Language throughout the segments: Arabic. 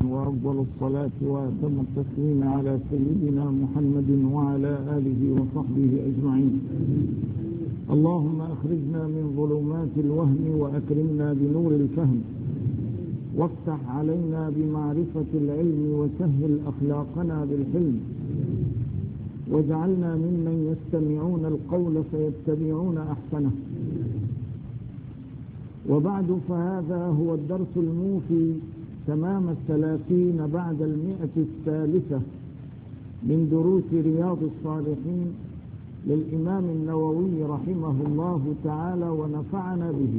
وأفضل الصلاة وأتم التسليم على سيدنا محمد وعلى آله وصحبه أجمعين. اللهم أخرجنا من ظلمات الوهم وأكرمنا بنور الفهم، وافتح علينا بمعرفة العلم وسهل أخلاقنا بالحلم، واجعلنا ممن يستمعون القول فيتبعون أحسنه. وبعد، فهذا هو الدرس الموفي تمام 30 بعد 100 من دروس رياض الصالحين للإمام النووي رحمه الله تعالى ونفعنا به.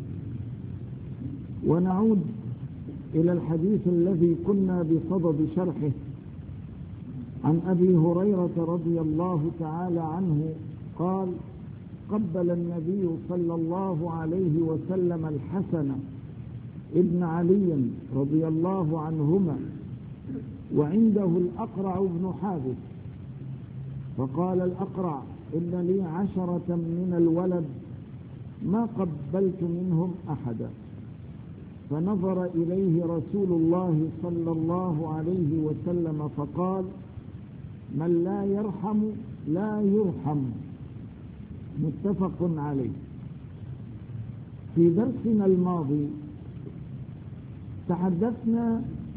ونعود إلى الحديث الذي كنا بصدد شرحه عن أبي هريرة رضي الله تعالى عنه قال: قبل النبي صلى الله عليه وسلم الحسن ابن علي رضي الله عنهما وعنده الأقرع بن حابس، فقال الأقرع: إن لي 10 من الولد ما قبلت منهم أحدا. فنظر إليه رسول الله صلى الله عليه وسلم فقال: من لا يرحم لا يرحم. متفق عليه. في درسنا الماضي تحدثنا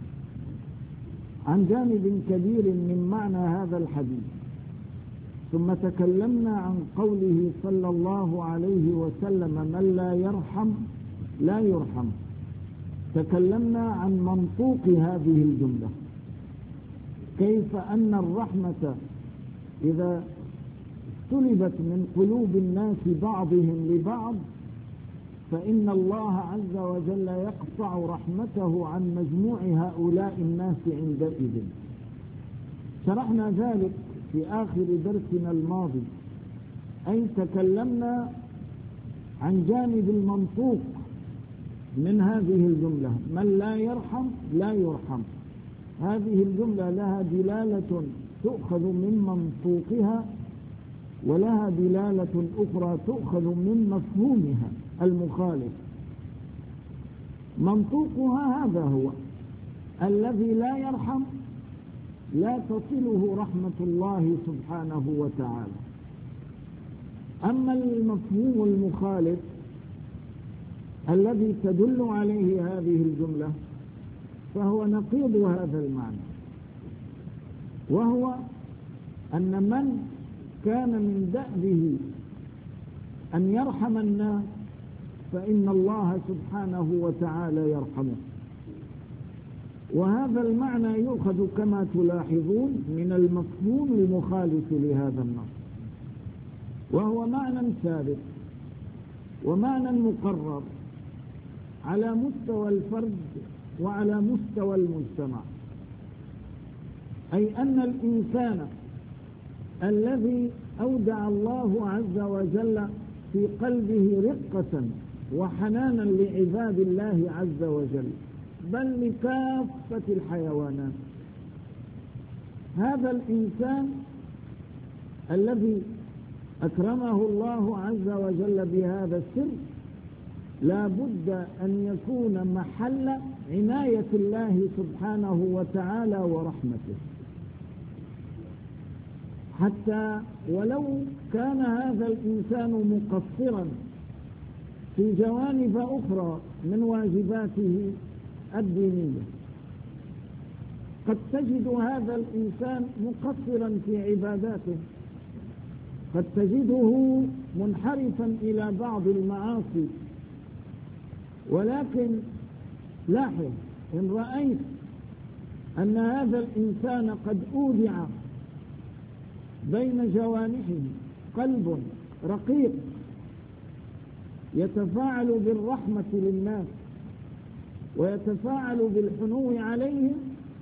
عن جانب كبير من معنى هذا الحديث، ثم تكلمنا عن قوله صلى الله عليه وسلم: من لا يرحم لا يرحم. تكلمنا عن منطوق هذه الجملة، كيف أن الرحمة إذا سلبت من قلوب الناس بعضهم لبعض فإن الله عز وجل يقطع رحمته عن مجموع هؤلاء الناس عندئذ. شرحنا ذلك في آخر درسنا الماضي، أي تكلمنا عن جانب المنطوق من هذه الجملة: من لا يرحم لا يرحم. هذه الجملة لها دلالة تؤخذ من منطوقها، ولها دلالة أخرى تؤخذ من مفهومها المخالف. منطوقها هذا هو: الذي لا يرحم لا تصله رحمة الله سبحانه وتعالى. أما المفهوم المخالف الذي تدل عليه هذه الجملة فهو نقيض هذا المعنى، وهو أن من كان من دأبه أن يرحم الناس فإن الله سبحانه وتعالى يرحمه. وهذا المعنى يؤخذ كما تلاحظون من المفهوم المخالف لهذا النص، وهو معنى ثابت ومعنى مقرر على مستوى الفرد وعلى مستوى المجتمع، أي أن الإنسان الذي أودع الله عز وجل في قلبه رقة وحنانا لعباد الله عز وجل، بل لكافة الحيوانات، هذا الإنسان الذي أكرمه الله عز وجل بهذا السر لا بد أن يكون محل عناية الله سبحانه وتعالى ورحمته، حتى ولو كان هذا الإنسان مقصرا في جوانب أخرى من واجباته الدينية. قد تجد هذا الإنسان مقصرا في عباداته، قد تجده منحرفا إلى بعض المعاصي، ولكن لاحظ إن رأيت أن هذا الإنسان قد أودع بين جوانحه قلب رقيق يتفاعل بالرحمة للناس ويتفاعل بالحنو عليهم،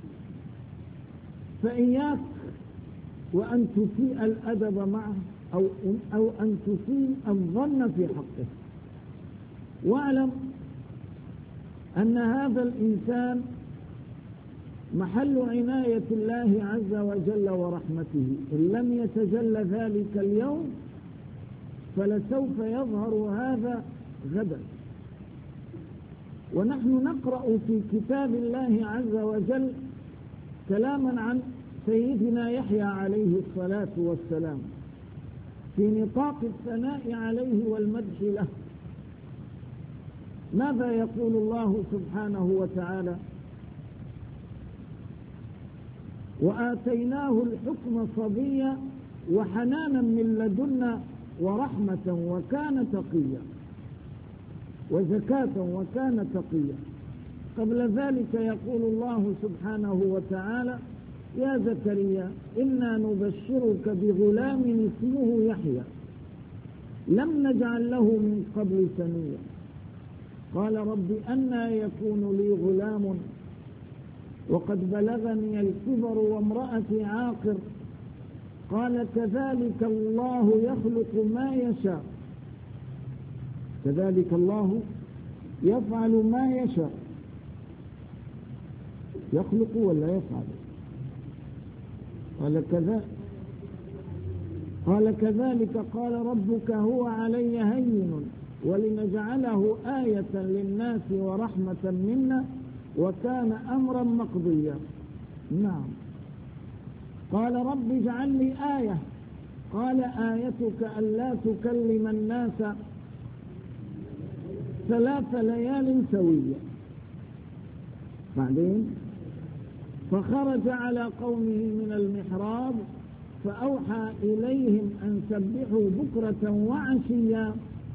فإياك وأن تسيء الأدب معه أو أن تسيء الظن في حقه. واعلم أن هذا الإنسان محل عناية الله عز وجل ورحمته، إن لم يتجلى ذلك اليوم فلسوف يظهر هذا غدا. ونحن نقرأ في كتاب الله عز وجل كلاما عن سيدنا يحيى عليه الصلاة والسلام في نطاق الثناء عليه والمدح له. ماذا يقول الله سبحانه وتعالى؟ وآتيناه الحكم صبيا وحنانا من لدنا ورحمة وكان تقيا وزكاة وكان تقيا. قبل ذلك يقول الله سبحانه وتعالى: يا زكريا إنا نبشرك بغلام اسمه يحيى لم نجعل له من قبل سميا قال رب أنى يكون لي غلام وقد بلغني الكبر وامرأتي عاقر قال كذلك الله يخلق ما يشاء كذلك الله يفعل ما يشاء. يخلق ولا يفعل؟ قال كذلك قال ربك هو علي هين ولنجعله آية للناس ورحمة منا وكان أمرا مقضيا. نعم. قال رب اجعل لي آية قال آيتك ألا تكلم الناس 3 ليال سوية. بعدين فخرج على قومه من المحراب فأوحى إليهم أن سبحوا بكرة وعشيا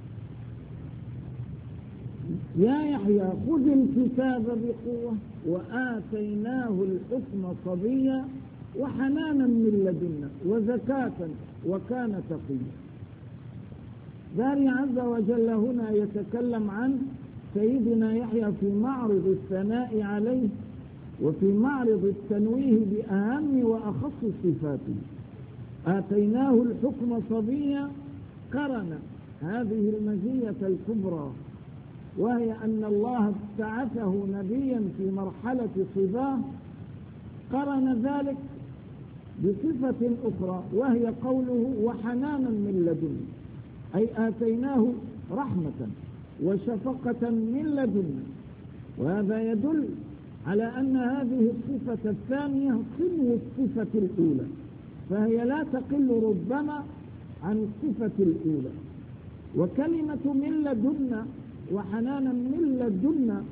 يا يحيى خذ الكتاب بقوة وآتيناه الحكم صبيا وحنانا من لدنا وزكاة وكان تقيا. باري عز وجل هنا يتكلم عن سيدنا يحيى في معرض الثناء عليه وفي معرض التنويه بأهم وأخص صفاته. آتيناه الحكم صبيا قرن هذه المزية الكبرى وهي أن الله ابتعثه نبيا في مرحلة صباه، قرن ذلك بصفة أخرى وهي قوله وحنانا من لدنا، أي آتيناه رحمة وشفقة من لدنا. وهذا يدل على أن هذه الصفة الثانية صنو الصفة الأولى، فهي لا تقل ربما عن الصفة الأولى. وكلمة من لدنا وحنانا من لدنا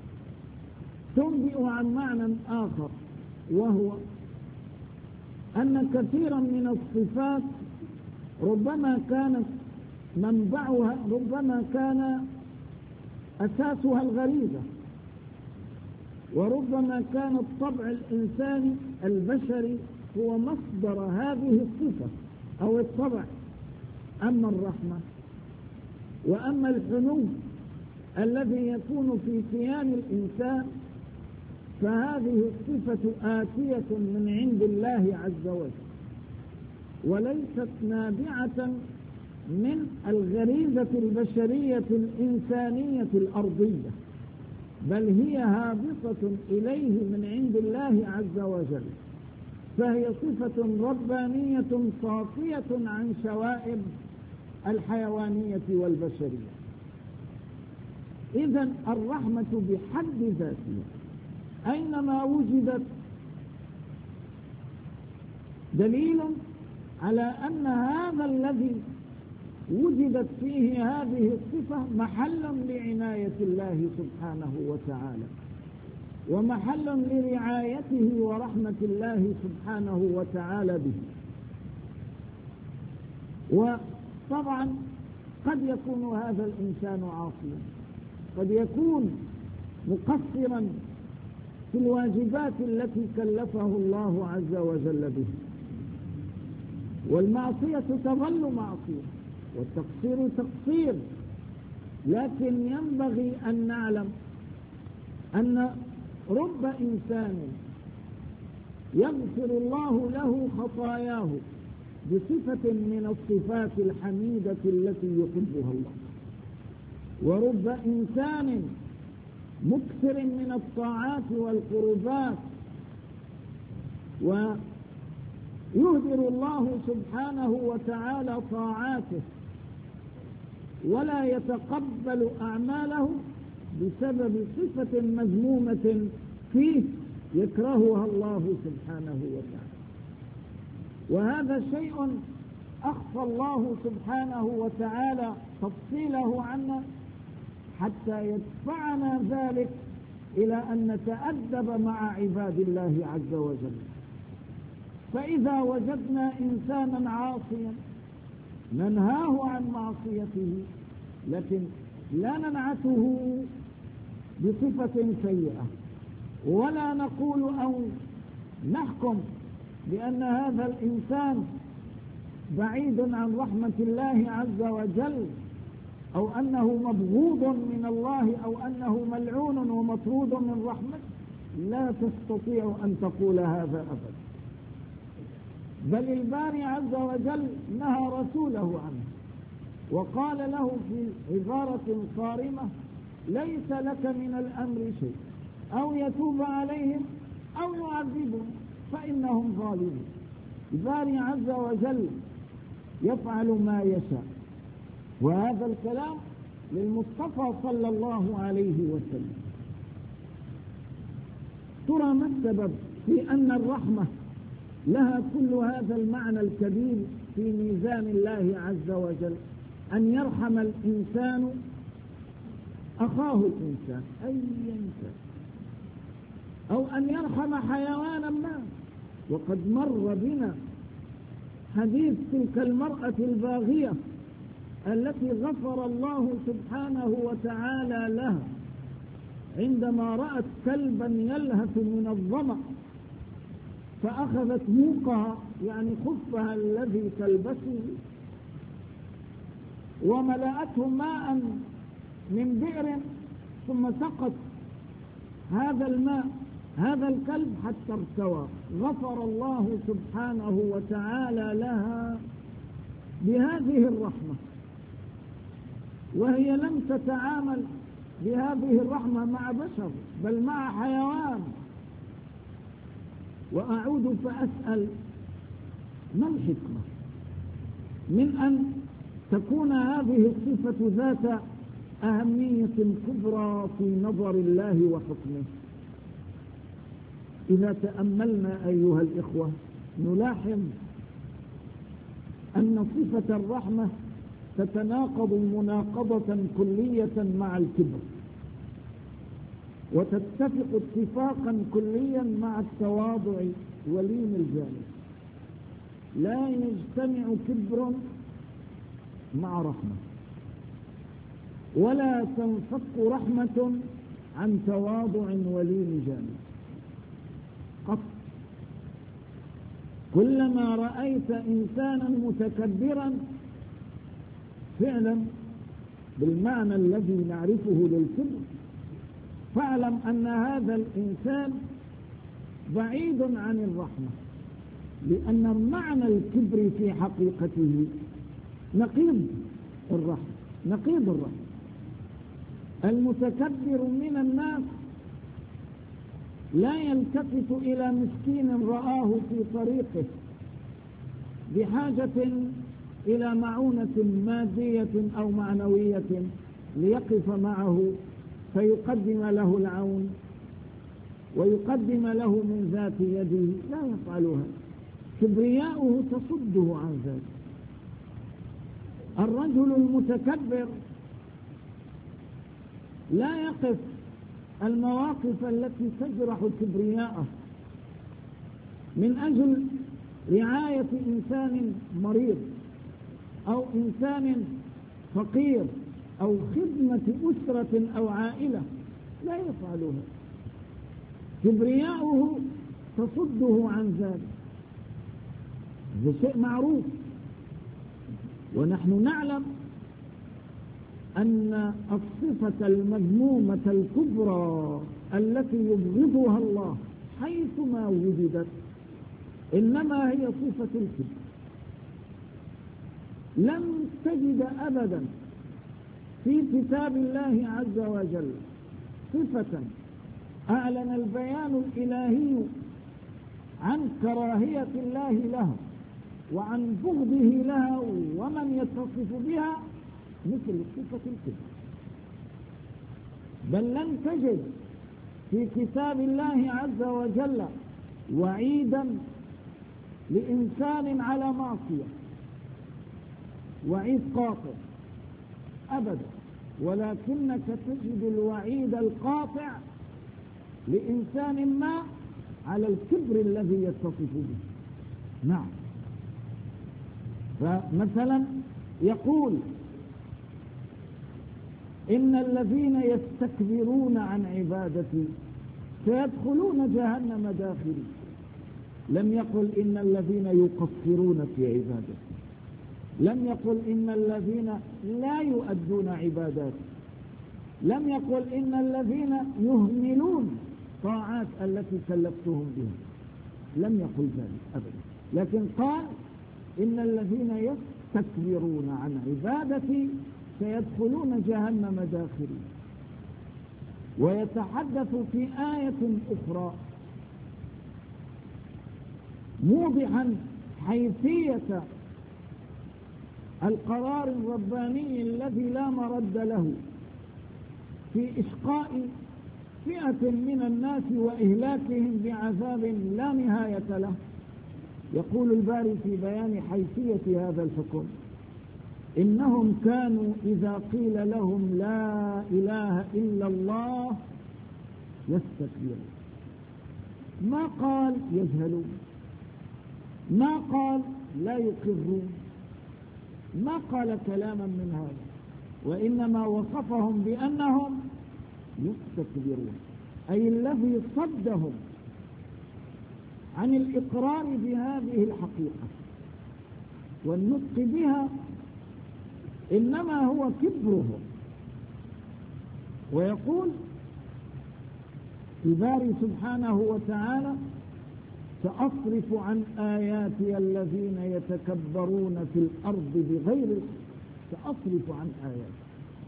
تنبئ عن معنى آخر، وهو أن كثيرا من الصفات ربما كانت منبعها، ربما كان أساسها الغريزة، وربما كان الطبع الإنساني البشري هو مصدر هذه الصفة أو الطبع. أما الرحمة وأما الحنو الذي يكون في كيان الإنسان فهذه الصفة آتية من عند الله عز وجل، وليست نابعة من الغريزة البشرية الإنسانية الأرضية، بل هي هابطة إليه من عند الله عز وجل، فهي صفة ربانية صافية عن شوائب الحيوانية والبشرية. إذن الرحمة بحد ذاتها أينما وجدت دليل على أن هذا الذي وجدت فيه هذه الصفة محل لعناية الله سبحانه وتعالى، ومحل لرعايته ورحمة الله سبحانه وتعالى به. وطبعا قد يكون هذا الإنسان عاصيا، قد يكون مقصرا في الواجبات التي كلفه الله عز وجل به، والمعصية تظل معصية والتقصير تقصير، لكن ينبغي أن نعلم أن رب إنسان يغفر الله له خطاياه بصفة من الصفات الحميدة التي يحبها الله، ورب إنسان مكثر من الطاعات والقربات ويهدر الله سبحانه وتعالى طاعاته ولا يتقبل أعماله بسبب صفة مذمومة فيه يكرهها الله سبحانه وتعالى. وهذا شيء أخفى الله سبحانه وتعالى تفصيله عنا حتى يدفعنا ذلك إلى أن نتأدب مع عباد الله عز وجل. فإذا وجدنا إنسانا عاصيا ننهاه عن معصيته، لكن لا ننعته بصفة سيئة، ولا نقول أو نحكم بأن هذا الإنسان بعيد عن رحمة الله عز وجل، أو أنه مبغوض من الله، أو أنه ملعون ومطرود من رحمته. لا تستطيع أن تقول هذا أبدا، بل الباري عز وجل نهى رسوله عنه وقال له في عبارة صارمة: ليس لك من الأمر شيء، أو يتوب عليهم أو يعذبهم فإنهم ظالمون. الباري عز وجل يفعل ما يشاء. وهذا الكلام للمصطفى صلى الله عليه وسلم. ترى ما السبب في أن الرحمة لها كل هذا المعنى الكبير في ميزان الله عز وجل؟ أن يرحم الإنسان أخاه الإنسان أي إنسان، أو أن يرحم حيوانا ما. وقد مر بنا حديث تلك المرأة الباغية التي غفر الله سبحانه وتعالى لها عندما رأت كلبا يلهث من الظمأ فأخذت موقها، يعني خفها الذي تلبسه، وملأته ماء من بئر، ثم سقط هذا الماء هذا الكلب حتى ارتوى. غفر الله سبحانه وتعالى لها بهذه الرحمة، وهي لم تتعامل بهذه الرحمة مع بشر بل مع حيوان. وأعود فأسأل: ما الحكمة من أن تكون هذه الصفة ذات أهمية كبرى في نظر الله وحكمه؟ إذا تأملنا أيها الإخوة نلاحظ أن صفة الرحمة تتناقض مناقضة كلية مع الكبر، وتتفق اتفاقا كليا مع التواضع ولين الجانب. لا يجتمع كبر مع رحمة، ولا تنفك رحمة عن تواضع ولين جانب قط. كلما رأيت إنسانا متكبرا فعلا بالمعنى الذي نعرفه للكبر، فاعلم أن هذا الإنسان بعيد عن الرحمة، لأن معنى الكبر في حقيقته نقيض الرحمة. نقيض الرحمة. المتكبر من الناس لا يلتفت إلى مسكين رآه في طريقه بحاجة إلى معونة مادية أو معنوية ليقف معه فيقدم له العون ويقدم له من ذات يده. لا يفعلها، كبرياؤه تصده عن ذلك. الرجل المتكبر لا يقف المواقف التي تجرح كبرياءه من أجل رعاية إنسان مريض أو إنسان فقير أو خدمة أسرة أو عائلة. لا يفعلها، كبرياؤه تصده عن ذلك. هذا شيء معروف. ونحن نعلم أن الصفة المذمومة الكبرى التي يبغضها الله حيثما وجدت إنما هي صفة الكبر. لم تجد أبدا في كتاب الله عز وجل صفة أعلن البيان الإلهي عن كراهية الله لها وعن بغضه لها ومن يتصف بها مثل صفة الكبر. بل لن تجد في كتاب الله عز وجل وعيدا لإنسان على معصية، وعيد قاطع أبدا، ولكنك تجد الوعيد القاطع لإنسان ما على الكبر الذي يتصف به. نعم. فمثلا يقول إن الذين يستكبرون عن عبادتي سيدخلون جهنم داخلين. لم يقل إن الذين يقصرون في عبادتي، لم يقل إن الذين لا يؤدون عباداتي، لم يقل إن الذين يهملون طاعات التي كلفتهم بها، لم يقل ذلك أبدا، لكن قال إن الذين يستكبرون عن عبادتي سيدخلون جهنم داخلين. ويتحدث في آية أخرى موضحا حيثية القرار الرباني الذي لا مرد له في إشقاء فئة من الناس وإهلاكهم بعذاب لا نهاية له. يقول الباري في بيان حيثية هذا الحكم: إنهم كانوا إذا قيل لهم لا إله إلا الله يستكبرون. ما قال يجهلون، ما قال لا يقرون، ما قال كلاما من هذا، وإنما وصفهم بأنهم يستكبرون، أي الذي صدهم عن الإقرار بهذه الحقيقة والنطق بها إنما هو كبرهم. ويقول الباري سبحانه وتعالى: سأصرف عن آياتي الذين يتكبرون في الأرض بغير الحق. سأصرف عن آياتي،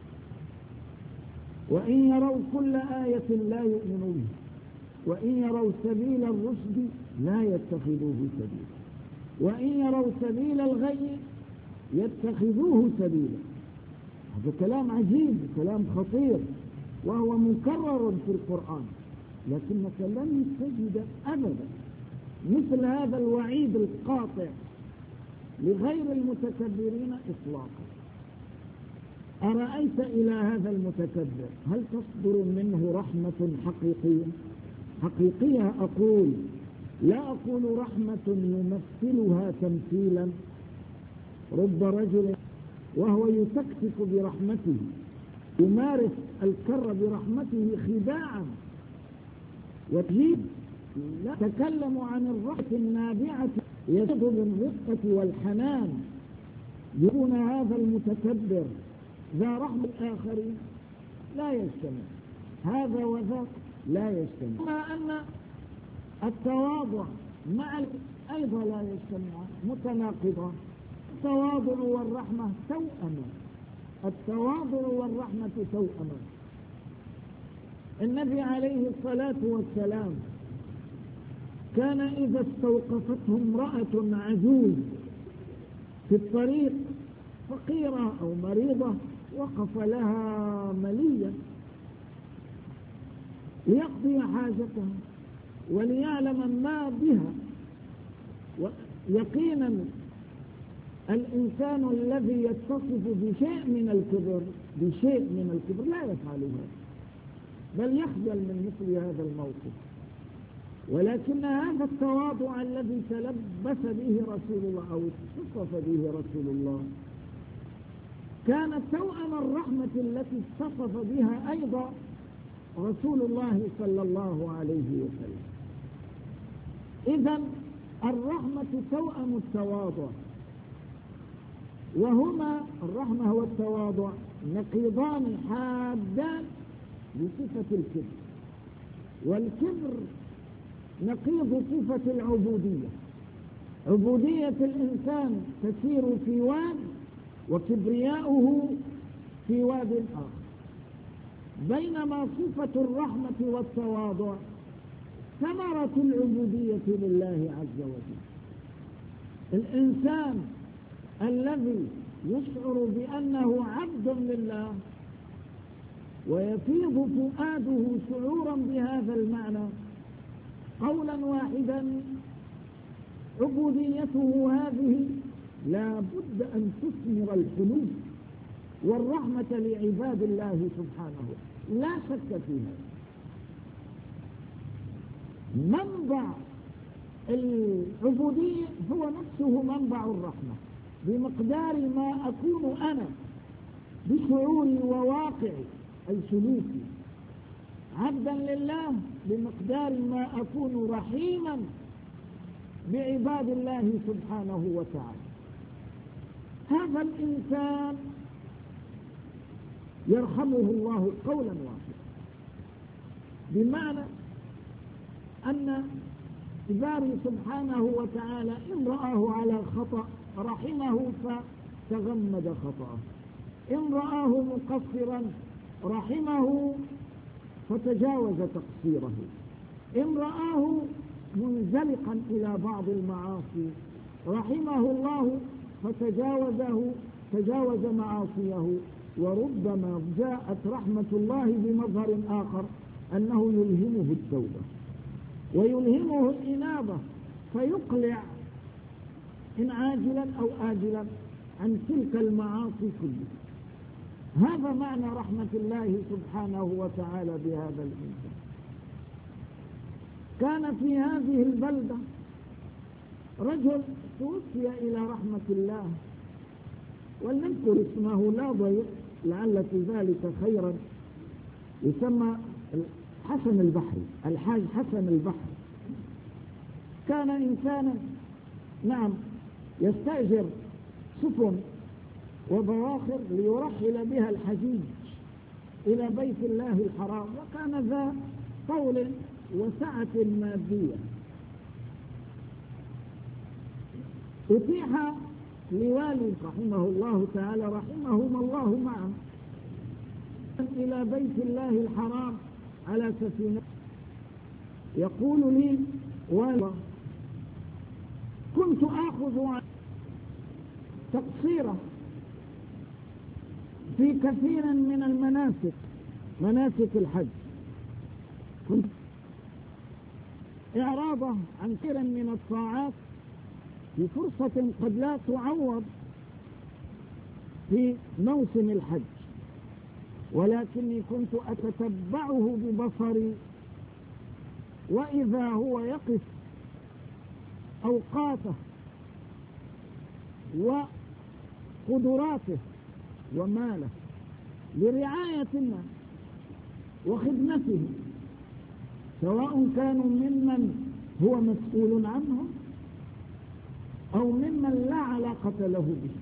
وإن يروا كل آية لا يؤمنوا بها، وإن يروا سبيل الرشد لا يتخذوه سبيلا، وإن يروا سبيل الغي يتخذوه سبيلا. هذا كلام عجيب، كلام خطير، وهو مكرر في القرآن، لكنك لن تجد أبدا مثل هذا الوعيد القاطع لغير المتكبرين إطلاقا. أرأيت إلى هذا المتكبر هل تصدر منه رحمة حقيقية؟ حقيقية أقول، لا أقول رحمة يمثلها تمثيلا. رب رجل وهو يتكتك برحمته يمارس الكر برحمته خداعا وتجيب. لا تكلم عن الرحمة النابعة يزيد بالرقة والحنان. يكون هذا المتكبر ذا رحمة الآخرين لا يجتمع، هذا وذاك لا يجتمع. كما أن التواضع مع أيضا لا يجتمع، متناقضة. التواضع والرحمة توأما، التواضع والرحمة توأما. النبي عليه الصلاة والسلام كان إذا استوقفته امرأة عجوز في الطريق فقيرة أو مريضة وقف لها مليا ليقضي حاجتها وليعلم ما بها. يقينا الإنسان الذي يتصف بشيء من الكبر لا يفعل هذا، بل يخجل من مثل هذا الموقف. ولكن هذا التواضع الذي تلبس به رسول الله أو اتصف به رسول الله كانت توأم الرحمة التي اتصف بها أيضا رسول الله صلى الله عليه وسلم. إذن الرحمة توأم التواضع، وهما الرحمة والتواضع نقيضان حادان لصفة الكبر، والكبر نقيض صفة العبودية. عبودية الإنسان تسير في واد وكبرياؤه في واد آخر، بينما صفة الرحمة والتواضع ثمرة العبودية لله عز وجل. الإنسان الذي يشعر بأنه عبد لله ويفيض فؤاده شعورا بهذا المعنى قولا واحدا: عبوديته هذه لا بد أن تثمر الحلول والرحمة لعباد الله سبحانه، لا شك فيها. منبع العبودية هو نفسه منبع الرحمة، بمقدار ما أكون أنا بشعوري وواقعي أي سلوكي عبدا لله، بمقدار ما أكون رحيما بعباد الله سبحانه وتعالى. هذا الإنسان يرحمه الله قولا واحدا، بمعنى أن الباري سبحانه وتعالى إن رآه على خطأ رحمه فتغمد خطأه، إن رآه مقصرا رحمه فتجاوز تقصيره، إن رآه منزلقا إلى بعض المعاصي رحمه الله فتجاوز معاصيه. وربما جاءت رحمة الله بمظهر آخر، أنه يلهمه التوبة ويلهمه الإنابة فيقلع إن عاجلا أو آجلا عن تلك المعاصي كلها. هذا معنى رحمة الله سبحانه وتعالى بهذا الإنسان. كان في هذه البلدة رجل توفي إلى رحمة الله، ولنذكر اسمه لا ضير لعل في ذلك خيرا، يسمى حسن البحري، الحاج حسن البحري. كان إنسانا يستأجر سفن وبواخر ليرحل بها الحجيج إلى بيت الله الحرام، وكان ذا طول وسعة مادية. أتيح لوالي رحمه الله تعالى رحمهما الله معا إلى بيت الله الحرام على سفينة. يقول لي: والله كنت آخذ تقصيره في كثير من المناسك، مناسك الحج، كنت إعراضه عن كثير من الطاعات في فرصة قد لا تعوض في موسم الحج، ولكني كنت أتتبعه ببصري، وإذا هو يقف أوقاته وقدراته وماله لرعاية الناس وخدمته، سواء كانوا ممن هو مسؤول عنهم أو ممن لا علاقة له به.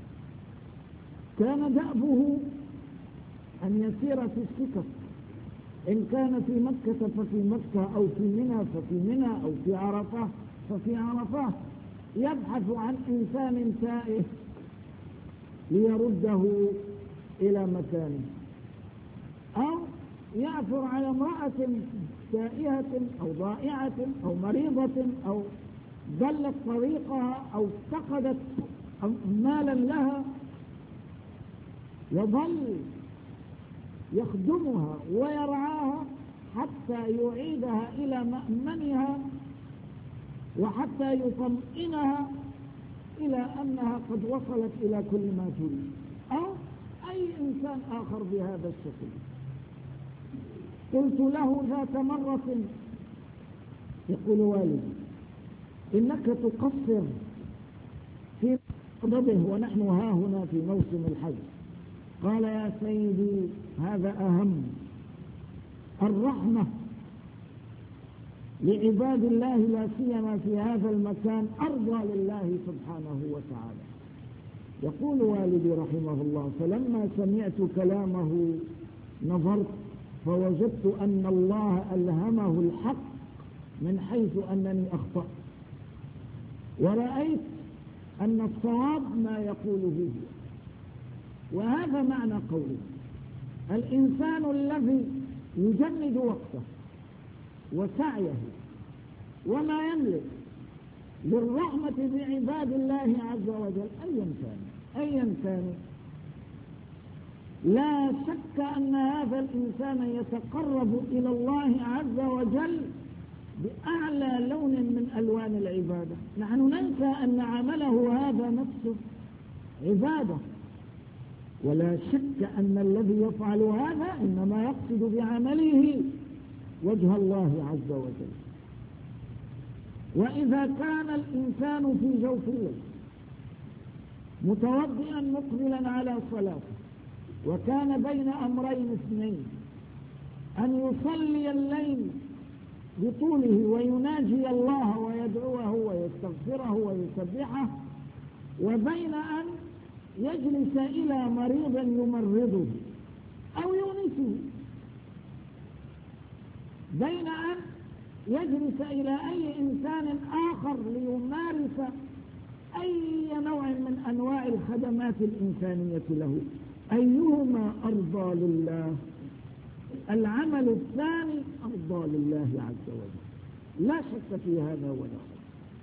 كان دأبه أن يسير في السكك، إن كان في مكة ففي مكة، أو في منى ففي منى، أو في عرفة ففي عرفة، يبحث عن إنسان تائه ليرده إلى مكانه، أو يعثر على امرأة تائهة أو ضائعة أو مريضة أو ضلت طريقها أو افتقدت مالا لها، يظل يخدمها ويرعاها حتى يعيدها إلى مأمنها وحتى يطمئنها إلى أنها قد وصلت إلى كل ما تريد، أو أي إنسان آخر بهذا الشكل. قلت له ذات مرة، يقول والدي: إنك تقصر في قبضه ونحن ها هنا في موسم الحج. قال: يا سيدي، هذا أهم، الرحمة لعباد الله لا سيما في هذا المكان أرضى لله سبحانه وتعالى. يقول والدي رحمه الله: فلما سمعت كلامه نظرت فوجدت أن الله ألهمه الحق من حيث أنني أخطأت، ورأيت أن الصواب ما يقوله. وهذا معنى قوله: الإنسان الذي يجند وقته وسعيه وما يملك للرحمة بعباد الله عز وجل أيا كان لا شك أن هذا الإنسان يتقرب إلى الله عز وجل بأعلى لون من ألوان العبادة. نحن ننسى أن عمله هذا نفسه عبادة، ولا شك أن الذي يفعل هذا إنما يقصد بعمله وجه الله عز وجل. وإذا كان الإنسان في جوف الليل متوضئا مقبلا على صلاته، وكان بين أمرين اثنين، أن يصلي الليل بطوله ويناجي الله ويدعوه ويستغفره ويسبحه، وبين أن يجلس إلى مريض يمرضه أو يونسه، بين أن يجلس إلى أي إنسان آخر ليمارس أي نوع من أنواع الخدمات الإنسانية له، أيهما أرضى لله؟ العمل الثاني أرضى لله عز وجل، لا شك في هذا ولا شك.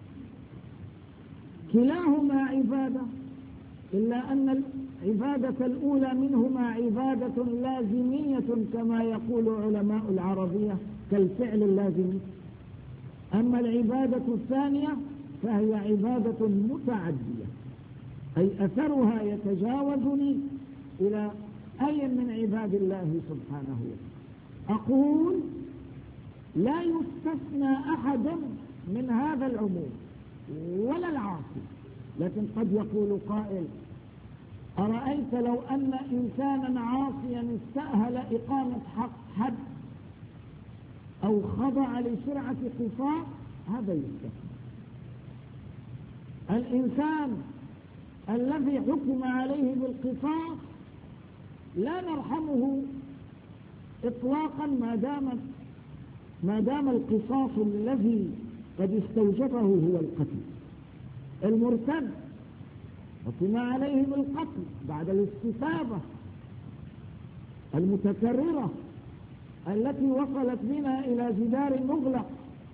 كلاهما عبادة، إلا أن العبادة الأولى منهما عبادة لازمية كما يقول علماء العربية كالفعل اللازم، أما العبادة الثانية فهي عبادة متعدية، أي أثرها يتجاوزني إلى أي من عباد الله سبحانه وتعالى. أقول لا يستثنى أحد من هذا العموم ولا العاصي، لكن قد يقول قائل: أرأيت لو أن إنسانا عاصيا استأهل إقامة حد أو خضع لشرعة قصاص، هذا يستثنى. الإنسان الذي حكم عليه بالقصاص لا نرحمه إطلاقا ما دام القصاص الذي قد استوجبه هو القتل. المرتد حكم عليه بالقتل بعد الاستتابة المتكررة التي وصلت بنا إلى جدار مغلق.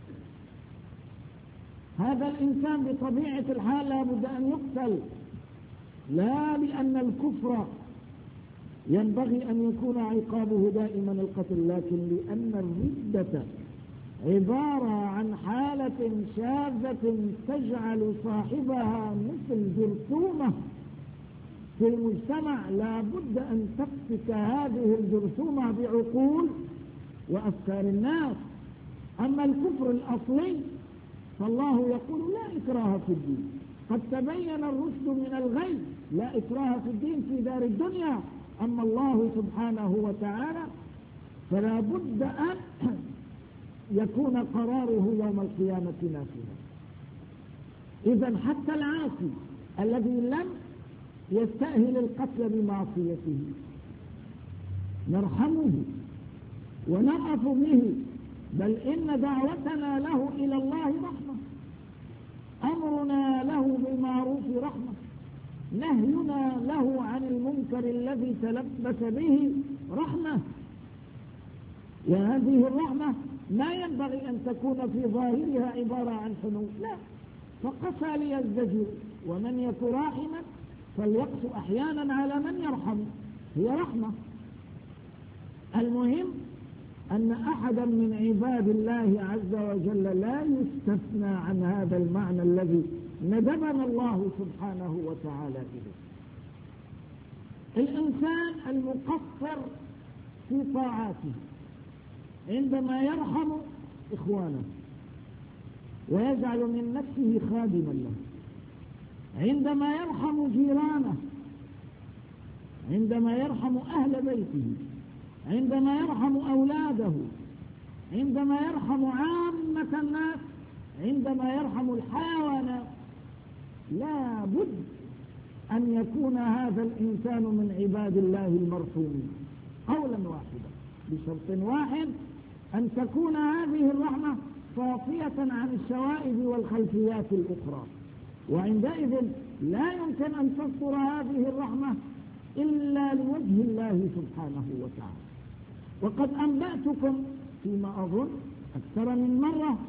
هذا الإنسان بطبيعة الحال لا بد أن يقتل، لا لأن الكفر ينبغي أن يكون عقابه دائما القتل، لكن لأن الردة عبارة عن حالة شاذة تجعل صاحبها مثل جرثومة في المجتمع، لا بد أن تفسك هذه الجرثومة بعقول وأفكار الناس. أما الكفر الأصلي فالله يقول: لا إكراه في الدين، قد تبين الرشد من الغي، لا إكراه في الدين في دار الدنيا. أما الله سبحانه وتعالى فلا بد أن يكون قراره يوم القيامة نافذا. إذن حتى العاصي الذي لم يستأهل القتل بمعصيته نرحمه ونرأف به، بل إن دعوتنا له إلى الله رحمة، أمرنا له بالمعروف رحمة، نهينا له عن المنكر الذي تلبس به رحمة. وهذه الرحمة ما ينبغي أن تكون في ظاهرها عبارة عن حنو، لا، فقسى ليزدجر، ومن يك راحما فليقسو أحيانا على من يرحم، هي رحمة. المهم أن أحدا من عباد الله عز وجل لا يستثنى عن هذا المعنى الذي ندبنا الله سبحانه وتعالى إليه. الإنسان المقصر في طاعاته عندما يرحم إخوانه ويجعل من نفسه خادما له، عندما يرحم جيرانه، عندما يرحم أهل بيته، عندما يرحم أولاده، عندما يرحم عامة الناس، عندما يرحم الحيوانات، لا بد أن يكون هذا الإنسان من عباد الله المرحومين قولا واحدا، بشرط واحد: أن تكون هذه الرحمة صافية عن الشوائب والخلفيات الأخرى، وعندئذ لا يمكن أن تصدر هذه الرحمة إلا لوجه الله سبحانه وتعالى. وقد أنبأتكم فيما أظن أكثر من مرة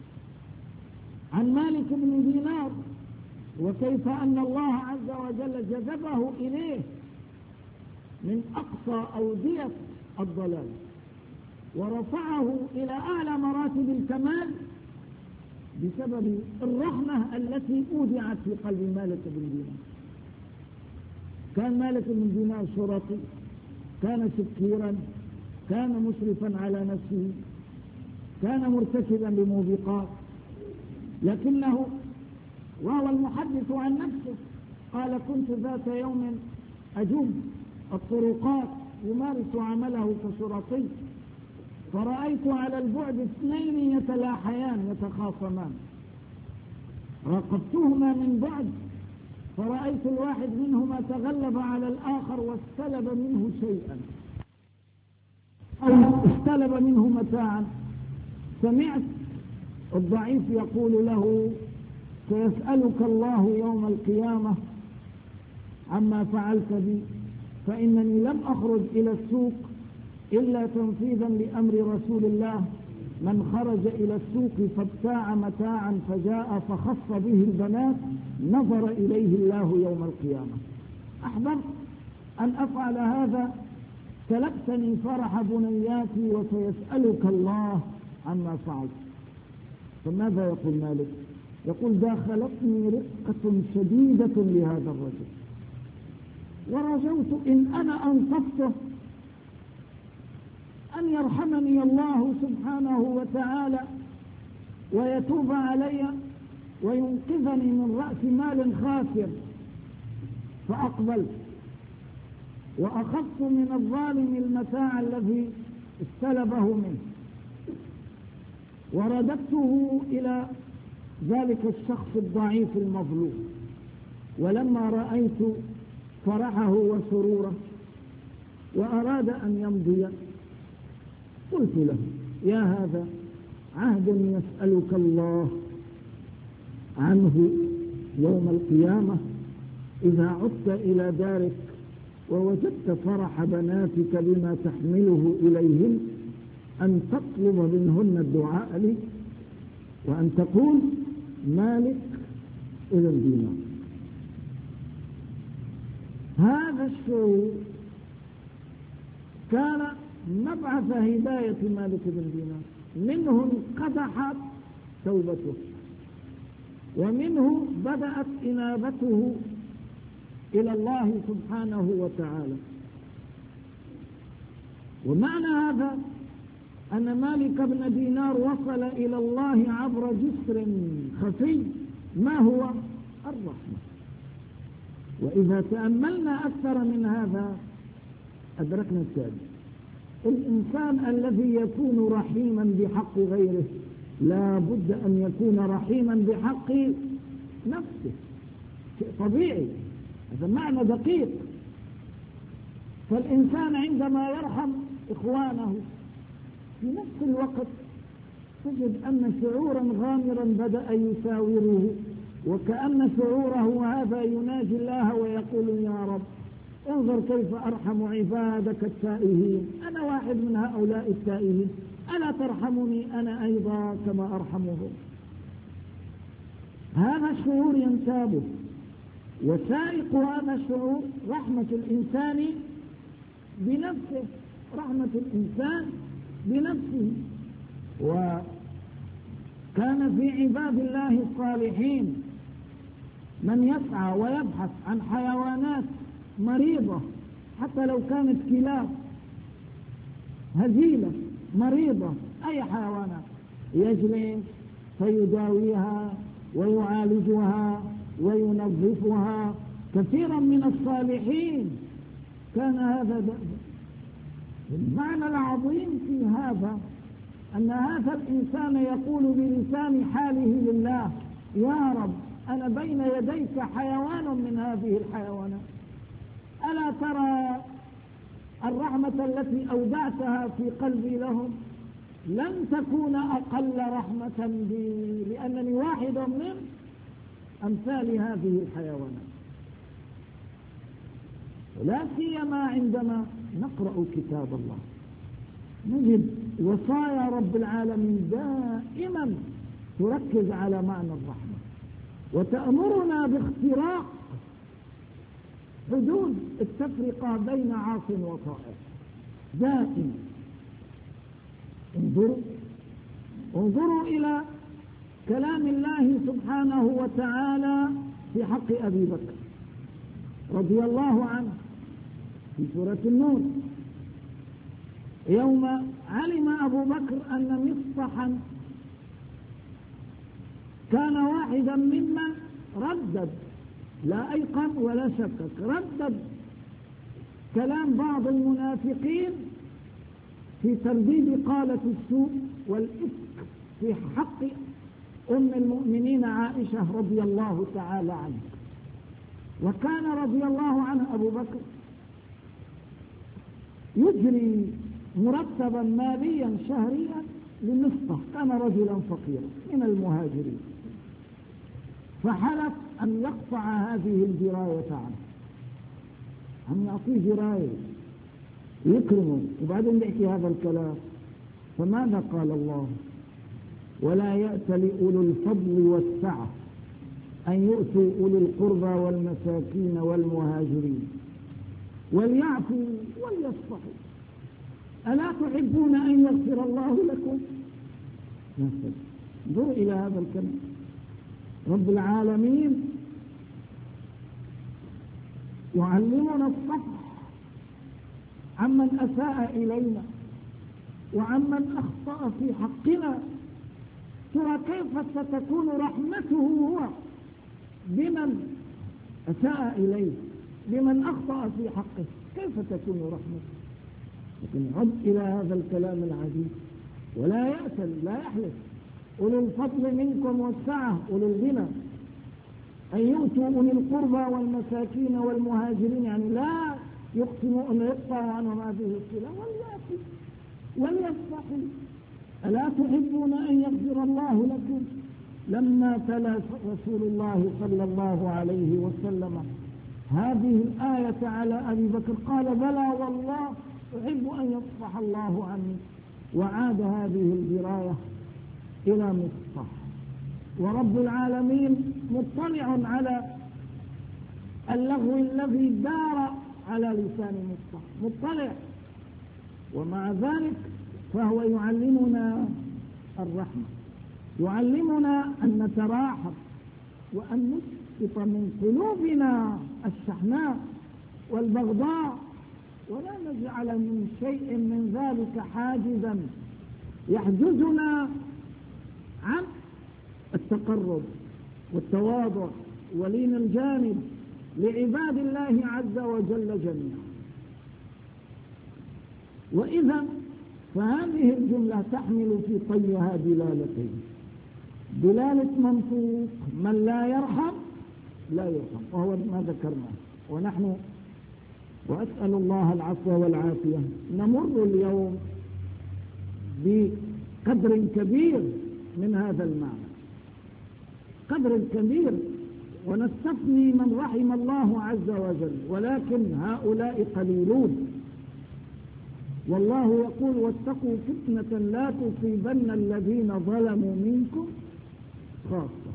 عن مالك بن دينار، وكيف أن الله عز وجل جذبه إليه من أقصى أودية الضلال ورفعه إلى أعلى مراتب الكمال بسبب الرحمة التي أودعت في قلب مالك بن دينار. كان مالك بن دينار شرطي، كان سكيرا، كان مسرفا على نفسه، كان مرتكبا لموبقات، لكنه وهو المحدث عن نفسه قال: كنت ذات يوم أجوب الطرقات يمارس عمله كشرطي، فرأيت على البعد 2 يتلاحيان يتخاصمان، راقبتهما من بعد فرأيت الواحد منهما تغلب على الآخر واستلب منه شيئا أو استلب منه متاعا. سمعت الضعيف يقول له: سيسألك الله يوم القيامة عما فعلت بي، فإنني لم أخرج إلى السوق إلا تنفيذا لأمر رسول الله، من خرج إلى السوق فابتاع متاعا فجاء فخص به البنات نظر إليه الله يوم القيامة. أحببت أن أفعل هذا، سلبتني فرح بنياتي وسيسألك الله عما فعلت. فماذا يقول مالك؟ يقول: داخلتني رقة شديدة لهذا الرجل، ورجوت إن أنا أنصفته أن يرحمني الله سبحانه وتعالى ويتوب علي وينقذني من رأس مال خاسر. فأقبلت وأخذت من الظالم المتاع الذي استلبه منه ورددته إلى ذلك الشخص الضعيف المظلوم. ولما رأيت فرحه وسروره وأراد أن يمضي قلت له: يا هذا عهد يسألك الله عنه يوم القيامة إذا عدت إلى دارك ووجدت فرح بناتك بما تحمله إليهن أن تطلب منهن الدعاء لي وأن تقول: مالك ابن دينار. هذا الشعور كان مبعث هداية مالك بن دينار، منه انقدحت توبته ومنه بدأت إنابته إلى الله سبحانه وتعالى. ومعنى هذا أن مالك بن دينار وصل إلى الله عبر جسر خفي، ما هو؟ الرحمة. وإذا تأملنا أكثر من هذا أدركنا التالي: الإنسان الذي يكون رحيما بحق غيره لا بد أن يكون رحيما بحق نفسه، شيء طبيعي، هذا معنى دقيق. فالإنسان عندما يرحم إخوانه في نفس الوقت تجد أن شعورا غامرا بدأ يساوره، وكأن شعوره هذا يناجي الله ويقول: يا رب انظر كيف أرحم عبادك التائهين، أنا واحد من هؤلاء التائهين، ألا ترحمني أنا أيضا كما أرحمهم؟ هذا الشعور ينتابه، وسائق هذا الشعور رحمة الإنسان بنفسه، رحمة الإنسان بنفسه. وكان في عباد الله الصالحين من يسعى ويبحث عن حيوانات مريضة، حتى لو كانت كلاب هزيلة مريضة، أي حيوانات، يجلس فيداويها ويعالجها وينظفها. كثيرا من الصالحين كان هذا دأبا. المعنى العظيم في هذا أن هذا الإنسان يقول بلسان حاله لله: يا رب أنا بين يديك حيوان من هذه الحيوانات، ألا ترى الرحمة التي أودعتها في قلبي لهم لن تكون أقل رحمة بي، لأنني واحد من أمثال هذه الحيوانات. ولا سيما عندما نقرأ كتاب الله نجد وصايا رب العالمين دائما تركز على معنى الرحمة وتأمرنا باختراق حدود التفرقة بين عاص وطائع دائما. انظروا إلى كلام الله سبحانه وتعالى في حق أبي بكر رضي الله عنه في سورة النور، يوم علم أبو بكر أن مصطحا كان واحدا ممن ردد، لا أيقن ولا شكك، ردد كلام بعض المنافقين في ترديد قالة السوء والإفك في حق أم المؤمنين عائشة رضي الله تعالى عنها. وكان رضي الله عنه أبو بكر يجري مرتبا ماليا شهريا لمصطح، كان رجلا فقيرا من المهاجرين، فحلف أن يقطع هذه الجراية عنه، أن يعطيه جراية يكرمه. وبعدين يحكي هذا الكلام، فماذا قال الله؟ ولا يأتل أولو الفضل والسعة أن يؤتوا أولي القربى والمساكين والمهاجرين وليعفوا وليصفحوا ألا تحبون أن يغفر الله لكم؟ انظروا إلى هذا الكلام. رب العالمين يعلمنا الصفح عمن أساء إلينا وعمن أخطأ في حقنا. ترى كيف ستكون رحمته هو بمن أساء إليه، بمن أخطأ في حقه، كيف تكون رحمته؟ لكن عد إلى هذا الكلام العجيب، ولا يأتل، لا يحلف أولو الفضل منكم والسعة، أولو الغنى، أن يؤتوا أولي القربى والمساكين والمهاجرين، يعني لا يقسموا أن يقطعوا عنهم هذه الصلة، وليأتوا وليصفحوا ألا تحبون أن يغفر الله لكم؟ لما تلا رسول الله صلى الله عليه وسلم هذه الآية على أبي بكر قال بلى والله أحب أن يصفح الله عني، وعاد هذه الجراية إلى مصطح. ورب العالمين مطلع على اللغو الذي دار على لسان مصطح، مطلع، ومع ذلك فهو يعلمنا الرحمة، يعلمنا أن نتراحم وأن نسقط من قلوبنا الشحناء والبغضاء، ولا نجعل من شيء من ذلك حاجزا يحجزنا عن التقرب والتواضع ولين الجانب لعباد الله عز وجل جميعا. وإذا فهذه الجملة تحمل في طيها دلالتين: دلالة منطوق من لا يرحم لا يرحم، وهو ما ذكرناه، ونحن وأسأل الله العفو والعافية نمر اليوم بقدر كبير من هذا المعنى، قدر كبير، ونستثني من رحم الله عز وجل، ولكن هؤلاء قليلون. والله يقول واتقوا فتنة لا تصيبن الذين ظلموا منكم خاصة.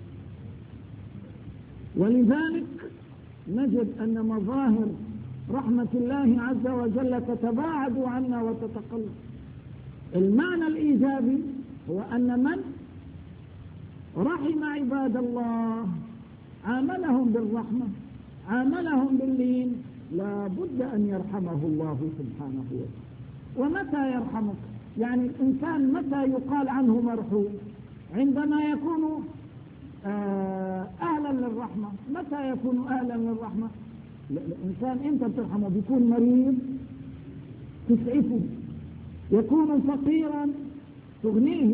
ولذلك نجد أن مظاهر رحمة الله عز وجل تتباعد عنا وتتقلص. المعنى الإيجابي هو أن من رحم عباد الله عاملهم بالرحمة، عاملهم باللين، لا بد أن يرحمه الله سبحانه وتعالى. ومتى يرحمك؟ يعني الإنسان متى يقال عنه مرحوم؟ عندما يكون أهلا للرحمة. متى يكون أهلا للرحمة؟ الإنسان أنت بترحمه بيكون مريض تسعفه، يكون فقيرا تغنيه،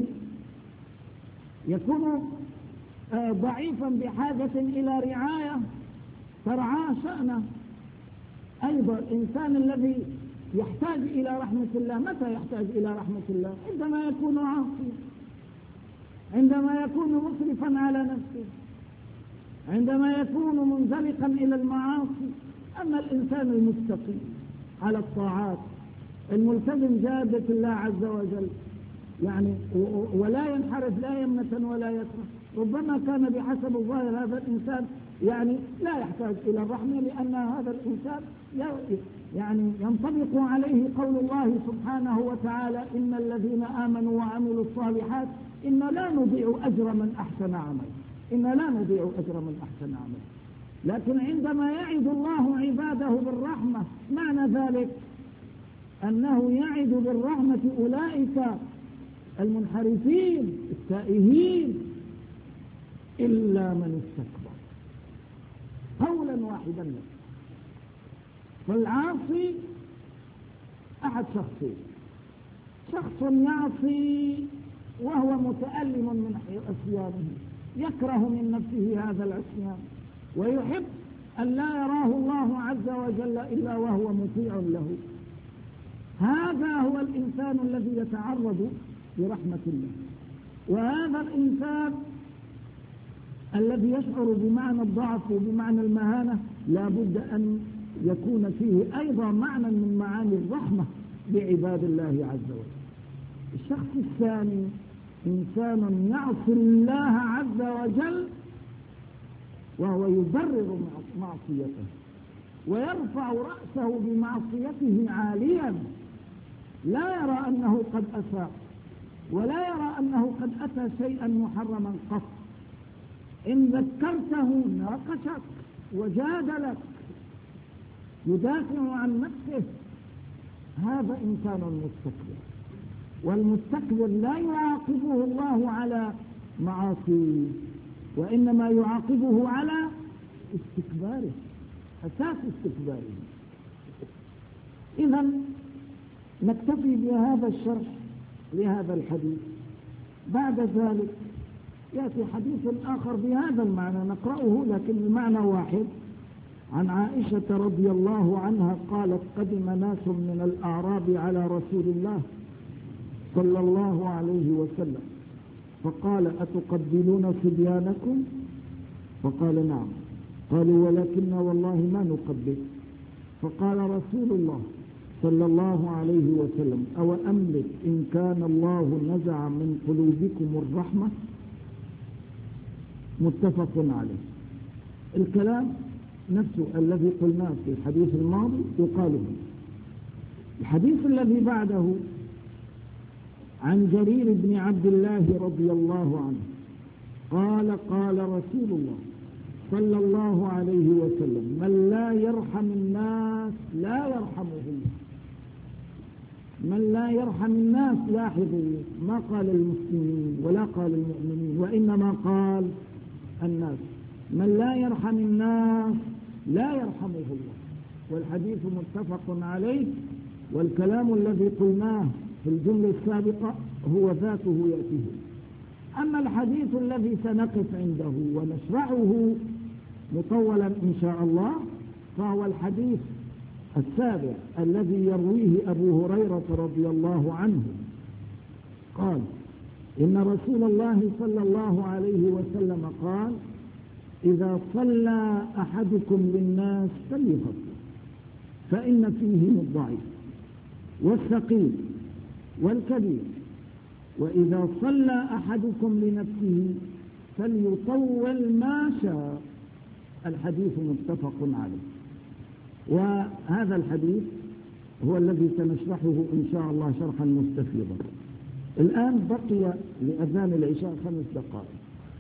يكون ضعيفا بحاجة إلى رعاية ترعاه شأنه. أيضا الإنسان الذي يحتاج إلى رحمة الله، متى يحتاج إلى رحمة الله؟ عندما يكون عاصيا، عندما يكون مسرفا على نفسه، عندما يكون منزلقا إلى المعاصي. أما الإنسان المستقيم على الطاعات الملتزم جادة الله عز وجل، يعني ولا ينحرف لا يمنة ولا يسرة، ربما كان بحسب الظاهر هذا الإنسان يعني لا يحتاج إلى الرحمة، لأن هذا الإنسان يعني ينطبق عليه قول الله سبحانه وتعالى: إن الذين آمنوا وعملوا الصالحات إنا لا نضيع أجر من أحسن عمل، إنا لا نضيع أجر من أحسن عمل. لكن عندما يعد الله عباده بالرحمة، معنى ذلك أنه يعد بالرحمة أولئك المنحرفين التائهين إلا من استكبر قولا واحدا له. فالعاصي أحد شخصين: شخص يعصي وهو متألم من عصيانه، يكره من نفسه هذا العصيان ويحب أن لا يراه الله عز وجل إلا وهو مطيع له. هذا هو الإنسان الذي يتعرض لرحمة الله. وهذا الإنسان الذي يشعر بمعنى الضعف وبمعنى المهانة لا بد أن يكون فيه أيضا معنى من معاني الرحمة بعباد الله عز وجل. الشخص الثاني إنسان يعصي الله عز وجل وهو يبرر معصيته ويرفع رأسه بمعصيته عاليا، لا يرى أنه قد أساء ولا يرى أنه قد أتى شيئا محرما قط. إن ذكرته ناقشك وجادلك، يدافع عن نفسه. هذا إنسان مستكبر، والمستكبر لا يعاقبه الله على معاصيه، وإنما يعاقبه على استكباره، أساس استكباره. إذن نكتفي بهذا الشرح لهذا الحديث. بعد ذلك يأتي حديث آخر بهذا المعنى نقرأه لكن المعنى واحد. عن عائشة رضي الله عنها قالت: قدم ناس من الأعراب على رسول الله صلى الله عليه وسلم فقال: أتقبلون صبيانكم؟ فقال: نعم. قالوا: ولكننا والله ما نقبل. فقال رسول الله صلى الله عليه وسلم: أو أملك إن كان الله نزع من قلوبكم الرحمة. متفق عليه. الكلام نفسه الذي قلناه في الحديث الماضي يقال به. الحديث الذي بعده عن جرير بن عبد الله رضي الله عنه قال: قال رسول الله صلى الله عليه وسلم: من لا يرحم الناس لا يرحمه الله. من لا يرحم الناس، لاحظوا ما قال المسلمين ولا قال المؤمنين، وإنما قال الناس. من لا يرحم الناس لا يرحمه الله. والحديث متفق عليه. والكلام الذي قلناه في الجملة السابقة هو ذاته يأتيه. أما الحديث الذي سنقف عنده ونشرعه مطولا إن شاء الله فهو الحديث السابع الذي يرويه أبو هريرة رضي الله عنه قال: إن رسول الله صلى الله عليه وسلم قال: إذا صلى أحدكم للناس فليصلي، فإن فيهم الضعيف والثقيل والكبير، وإذا صلى أحدكم لنفسه فليطول ما شاء. الحديث متفق عليه. وهذا الحديث هو الذي سنشرحه إن شاء الله شرحا مستفيضا. الآن بقي لأذان العشاء 5 دقائق،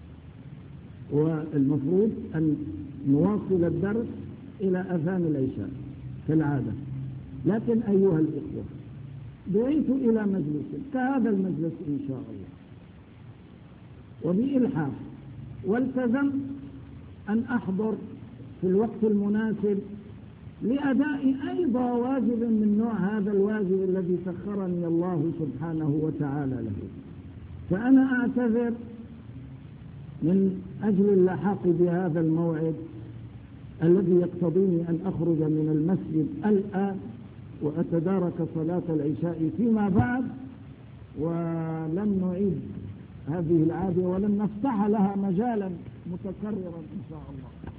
والمفروض أن نواصل الدرس إلى أذان العشاء كالعادة. لكن أيها الإخوة، دعيت إلى مجلس كهذا المجلس إن شاء الله، وبإلحاح والتزم أن أحضر في الوقت المناسب لأداء أيضا واجب من نوع هذا الواجب الذي سخرني الله سبحانه وتعالى له. فأنا أعتذر من أجل اللحاق بهذا الموعد الذي يقتضيني أن أخرج من المسجد الآن وأتدارك صلاة العشاء فيما بعد، ولن نعيد هذه العادة ولن نفتح لها مجالا متكررا إن شاء الله.